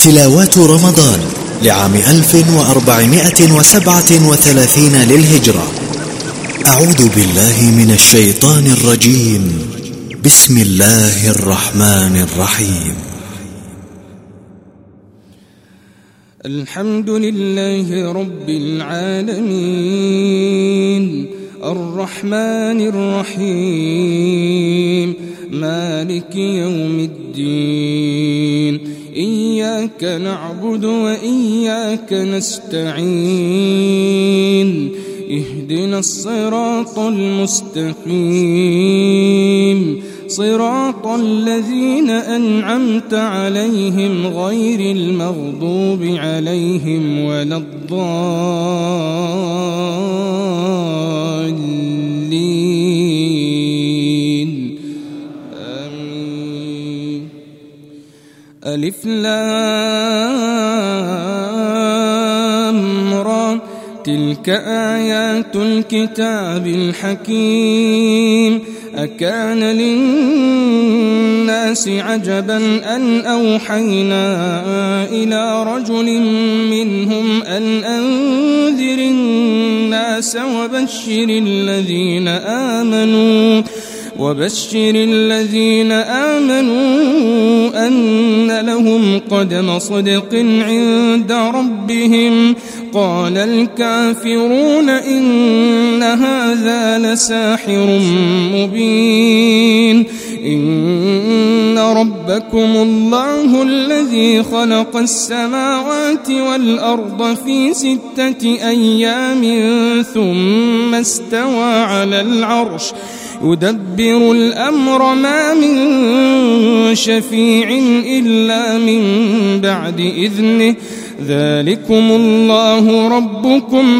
تلاوات رمضان لعام 1437 للهجرة. أعوذ بالله من الشيطان الرجيم. بسم الله الرحمن الرحيم. الحمد لله رب العالمين، الرحمن الرحيم، مالك يوم الدين. إياك نعبد وإياك نستعين، اهدنا الصراط المستقيم، صراط الذين أنعمت عليهم غير المغضوب عليهم ولا الضالين. آمين. ألف لام را، تلك آيات الكتاب الحكيم. أكان للناس عجبا أن أوحينا إلى رجل منهم أن أنذر الناس وبشر الذين آمنوا أن لهم قدم صدق عند ربهم. قال الكافرون إن هذا لساحر مبين. إن ربكم الله الذي خلق السماوات والأرض في 6 أيام ثم استوى على العرش يدبر الأمر، ما من شفيع إلا من بعد إذنه. ذلكم الله ربكم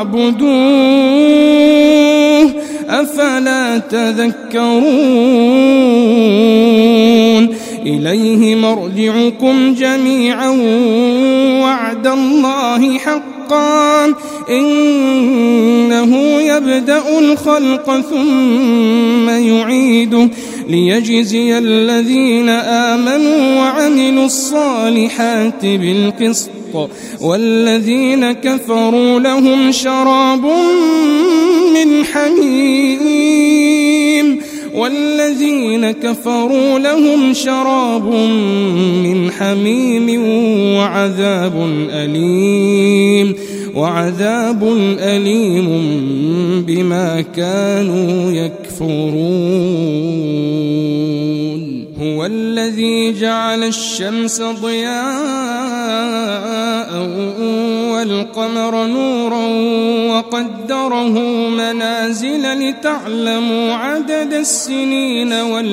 فاعبدوه، أفلا تذكرون. إليه مرجعكم جميعا، وعد الله حقا، إنه يبدأ الخلق ثم يعيده ليجزي الذين آمنوا وعملوا الصالحات بالقسط، والذين كفروا لهم شراب من حميم وعذاب أليم بما كانوا يكفرون. هو الذي جعل الشمس ضياء والقمر نورا وقدره منازل لتعلموا عدد السنين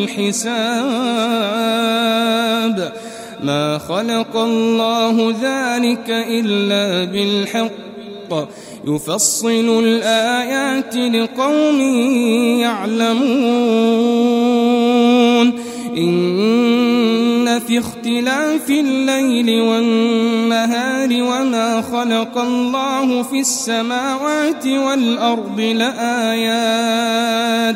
والحساب. ما خلق الله ذلك إلا بالحق، يفصل الآيات لقوم يعلمون. إن في اختلاف الليل والنهار وما خلق الله في السماوات والأرض لآيات.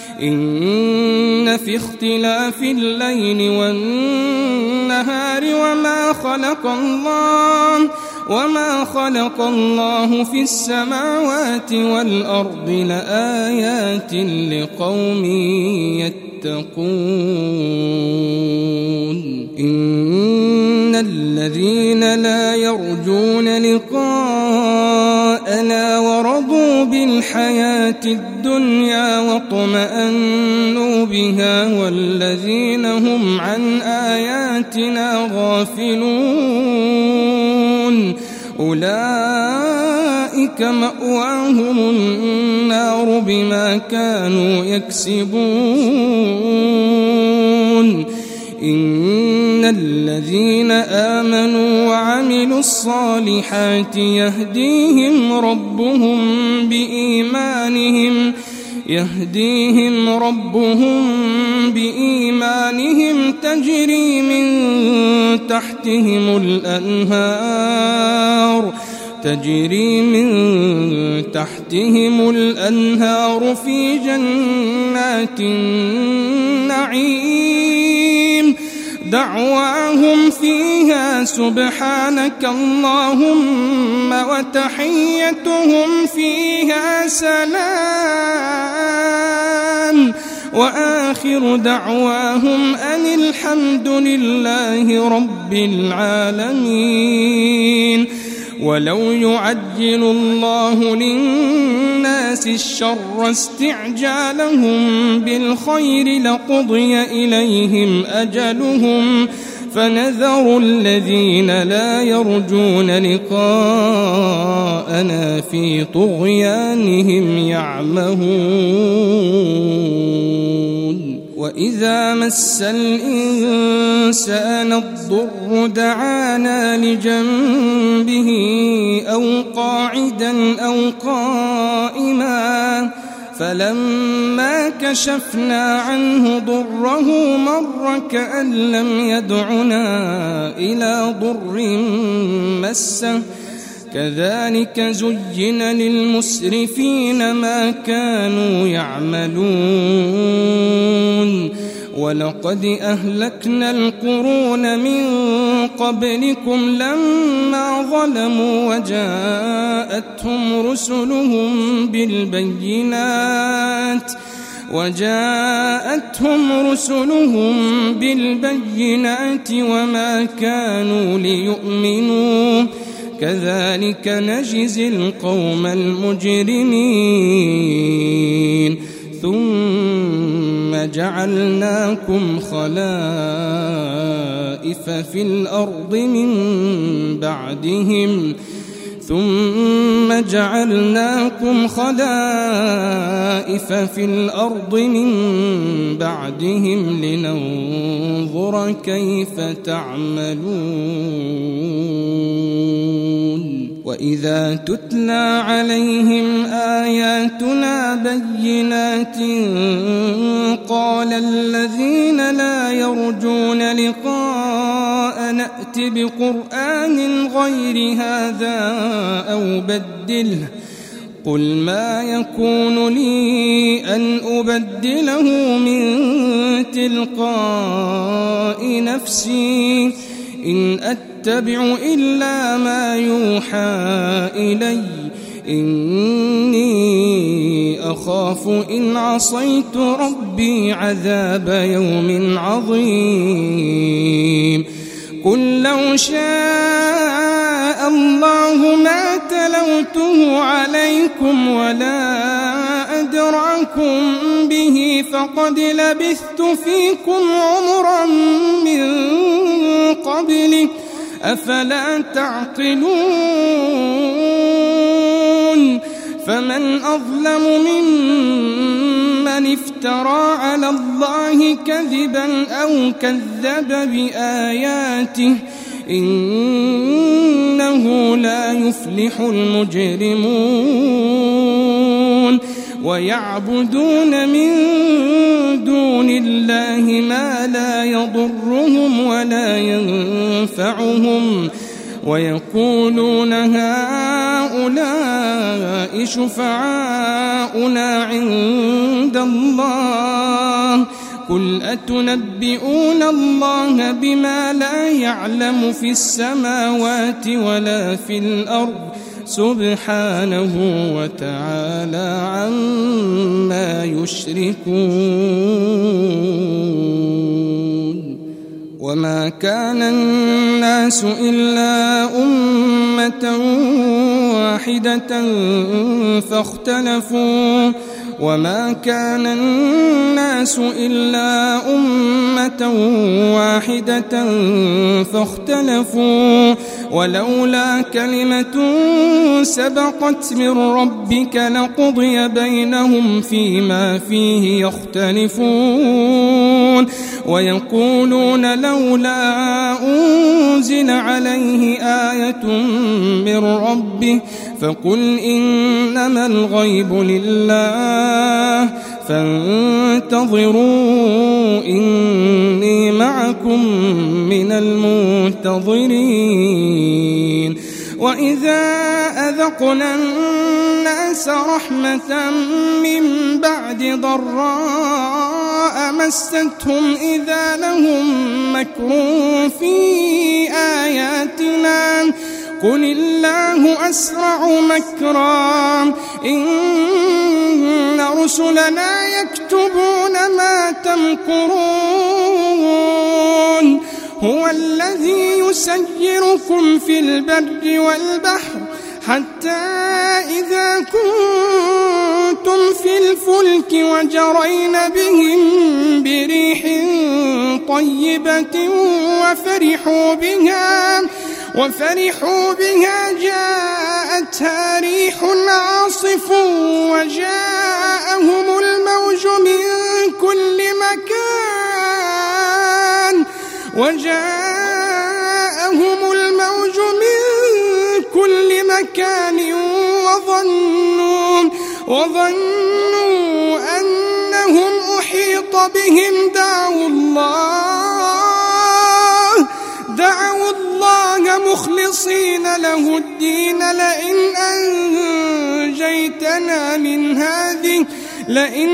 إن في اختلاف الليل والنهار وما خلق الله في السماوات والأرض لآيات لقوم يتقون. إن الذين لا يرجون لقاءنا ورضوا بالحياة الدنيا واطمأنوا بها والذين هم عن آياتنا غافلون، أولئك مأواهم النار بما كانوا يكسبون. إن الذين آمنوا وعملوا الصالحات يهديهم ربهم بإيمانهم تجري من تحتهم الأنهار في جنات النعيم. دعواهم فيها سبحانك اللهم وتحيتهم فيها سلام وآخر دعواهم أن الحمد لله رب العالمين. ولو يعجل الله للناس الشر استعجالهم بالخير لقضي إليهم أجلهم فنذر الذين لا يرجون لقاءنا في طغيانهم يعمهون. وإذا مس الإنسان الضر دعانا لجنبه أو قاعدا أو قائما فلما كشفنا عنه ضره مر كأن لم يدعنا إلى ضر مسه كذلك زين للمسرفين ما كانوا يعملون. ولقد أهلكنا القرون من قبلكم لما ظلموا وجاءتهم رسلهم بالبينات وما كانوا ليؤمنوا كذلك نجزي القوم المجرمين. ثم جعلناكم خلائف في الأرض من بعدهم لننظر كيف تعملون. وإذا تتلى عليهم آياتنا بينات قال الذين لا يرجون لقاء نأت بقرآن غير هذا أو بدله قل ما يكون لي أن أبدله من تلقاء نفسي إن أتبع إلا ما يوحى إلي إني أخاف إن عصيت ربي عذاب يوم عظيم. قل لو شاء الله ما تلوته عليكم ولا أدراكم به فقد لبثت فيكم عمرا من قبله أفلا تعقلون. فمن أظلم ممن افترى على الله كذبا أو كذب بآياته إنه لا يفلح المجرمون. ويعبدون من دون الله ما لا يضرهم ولا ينفعهم ويقولون هؤلاء شفعاؤنا عند الله قل أتنبئون الله بما لا يعلم في السماوات ولا في الأرض سبحانه وتعالى عما يشركون. وما كان الناس إلا أمة واحدة فاختلفوا ولولا كلمة سبقت من ربك لقضي بينهم فيما فيه يختلفون. ويقولون لولا أنزل عليه آية من ربه فقل إنما الغيب لله فانتظروا إني معكم من المنتظرين. وإذا أذقنا الناس رحمة من بعد ضراء مستهم إذا لهم مكر في آياتنا قل الله أسرع مكرا إن رسلنا يكتبون ما تمكرون هو الذي يسيركم في البر والبحر حتى إذا كنتم في الفلك وجرين بهم بريح طيبة وفرحوا بها جاءتها ريح عاصف وجاءهم الموج من كل مكان وظنوا أنهم أحيط بهم دعوا الله مخلصين له الدين لئن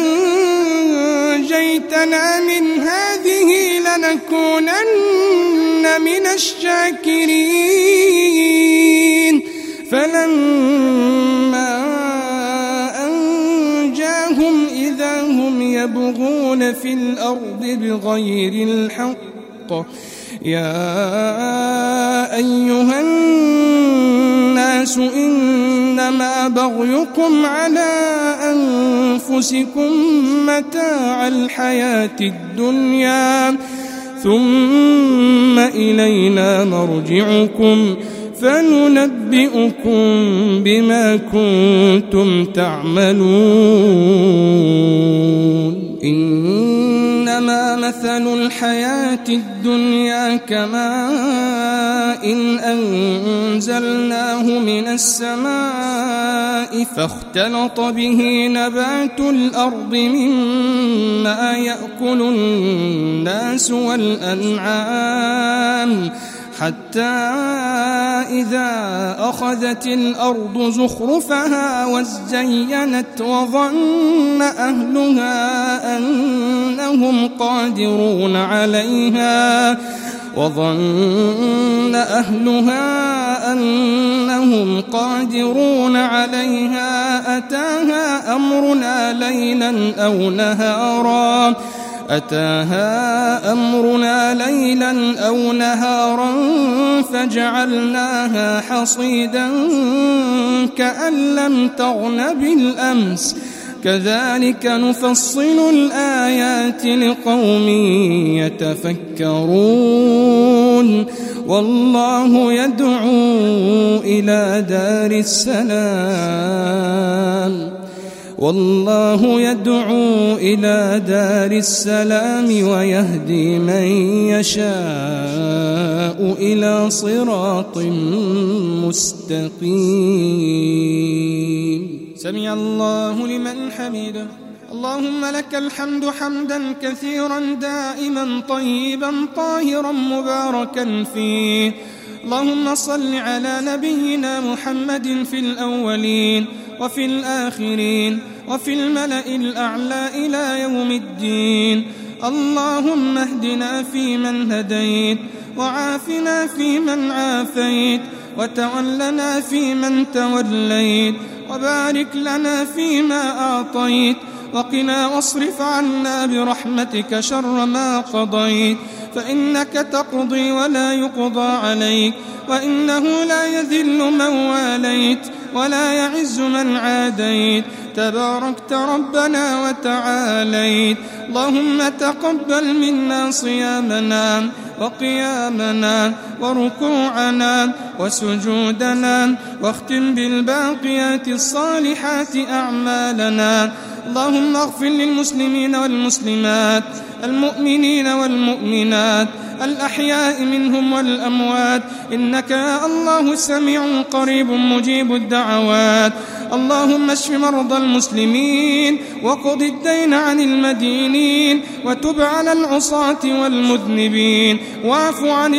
أنجيتنا من هذه لنكونن من الشاكرين فلما أنجاهم إذا هم يبغون في الأرض بغير الحق يا أيها الناس إنما بغيكم على أنفسكم متاع الحياة الدنيا ثم إلينا مرجعكم فننبئكم بما كنتم تعملون إنما مثل الحياة الدنيا كماء أنزلناه من السماء فاختلط به نبات الأرض مما يأكل الناس والأنعام حتى إذا أخذت الأرض زخرفها وزينت وظن أهلها أنهم قادرون عليها أتاها أمرنا ليلا أو نهارا فجعلناها حصيدا كأن لم تغن بالأمس كذلك نفصل الآيات لقوم يتفكرون والله يدعو إلى دار السلام ويهدي من يشاء إلى صراط مستقيم سمع الله لمن حمده اللهم لك الحمد حمدا كثيرا دائما طيبا طاهرا مباركا فيه اللهم صل على نبينا محمد في الأولين وفي الآخرين وفي الملأ الأعلى إلى يوم الدين اللهم اهدنا فيمن هديت وعافنا فيمن عافيت وتولنا فيمن توليت وبارك لنا فيما أعطيت وقنا واصرف عنا برحمتك شر ما قضيت فإنك تقضي ولا يقضى عليك وإنه لا يذل من واليت ولا يعز من عاديت تباركت ربنا وتعاليت اللهم تقبل منا صيامنا وقيامنا وركوعنا وسجودنا واختم بالباقيات الصالحات أعمالنا اللهم اغفر للمسلمين والمسلمات المؤمنين والمؤمنات الأحياء منهم والأموات، إنك يا الله سميع قريب مجيب الدعوات. اللهم اشف مرضى المسلمين وقض الدين عن المدينين، وتب على العصاة والمذنبين، واعف عن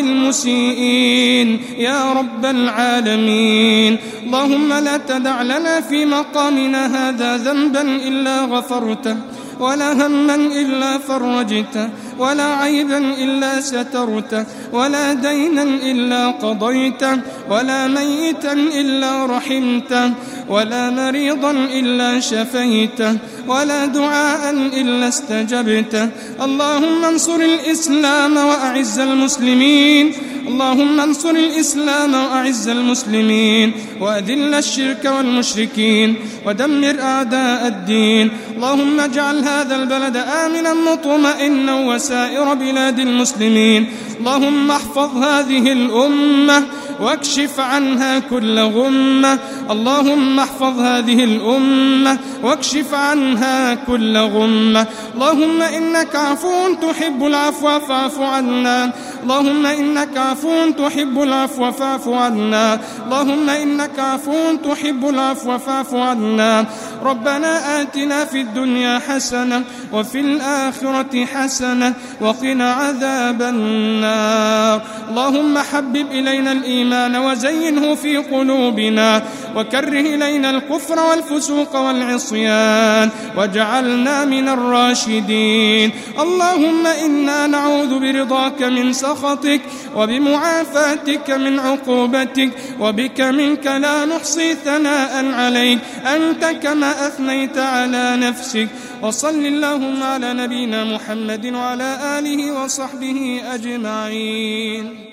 المسيئين يا رب العالمين. اللهم لا تدع لنا في مقامنا هذا ذنبا إلا غفرته، ولا هما إلا فرجته، ولا عيبا إلا سترته، ولا دينا إلا قضيته، ولا ميتا إلا رحمته، ولا مريضا إلا شفيته، ولا دعاء إلا استجبته. اللهم انصر الإسلام وأعز المسلمين، اللهم انصر الإسلام وأعز المسلمين، وأذل الشرك والمشركين، ودمر أعداء الدين. اللهم اجعل هذا البلد آمنا مطمئنا وسائر بلاد المسلمين. اللهم احفظ هذه الأمة واكشف عنها كل غمة. اللهم احفظ هذه الأمة واكشف عنها كل غمة. اللهم إنك عفو تحب العفو فاعف عنا. اللهم إنك عفو تحب العفو فاعف عنا. اللهم إنك عفو تحب العفو فاعف عنا. ربنا آتنا في الدنيا حسنة وفي الآخرة حسنة وقنا عذاب النار. اللهم حبب إلينا الإيمان وزينه في قلوبنا، وكره إلينا الكفر والفسوق والعصيان، واجعلنا من الراشدين. اللهم إنا نعوذ برضاك من سخطك، وبمعافاتك من عقوبتك، وبك منك لا نحصي ثناء عليك أنت كما أثنيت على نفسك. وصل اللهم على نبينا محمد وعلى آله وصحبه أجمعين.